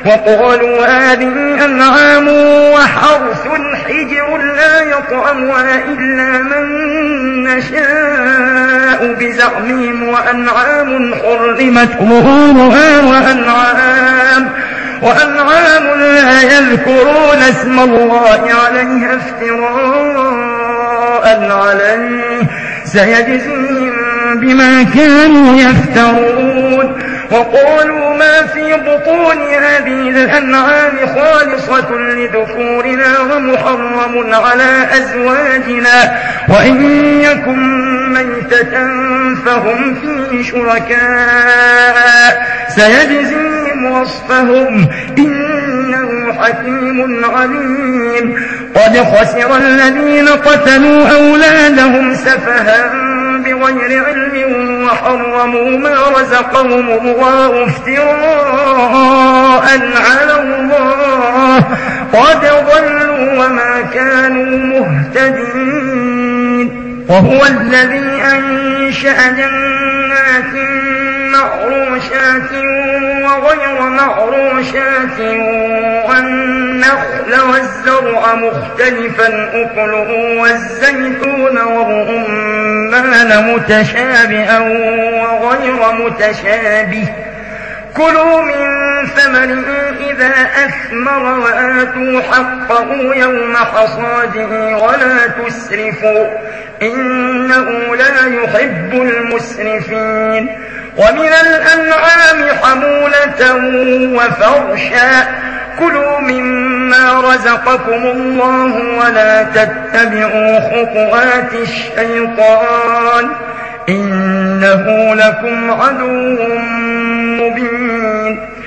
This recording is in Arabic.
وقالوا هذه أنعام وحرث حجر لا يطعمها إلا من نشاء بزعمهم وأنعام حرمت ظهورها وأنعام لا يذكرون اسم الله عليها افتراء عليه سيجزيهم بما كانوا يفترون. وقالوا ما في بطون هذه الأنعام خالصة لذكورنا ومحرم على أزواجنا وإن يكن ميتة فهم فيه شركاء سيجزيهم وصفهم إنه حكيم عليم. قد خسر الذين قتلوا أولادهم سفها بغير علم وحرموا ما رزقهم الله افتراء على الله قد ضلوا وما كانوا مهتدين. وهو الذي أنشأ جنات معروشات وغير معروشات والنخل والزرع مختلفا أكله والزيتون والرمان متشابها وغير متشابه كلوا من ثمره إذا أثمر وآتوا حقه يوم حصاده ولا تسرفوا إنه لا يحب المسرفين. ومن الأنعام حمولة وفرشا كلوا مما رزقكم الله ولا تتبعوا خطوات الشيطان إنه لكم عدو مبين.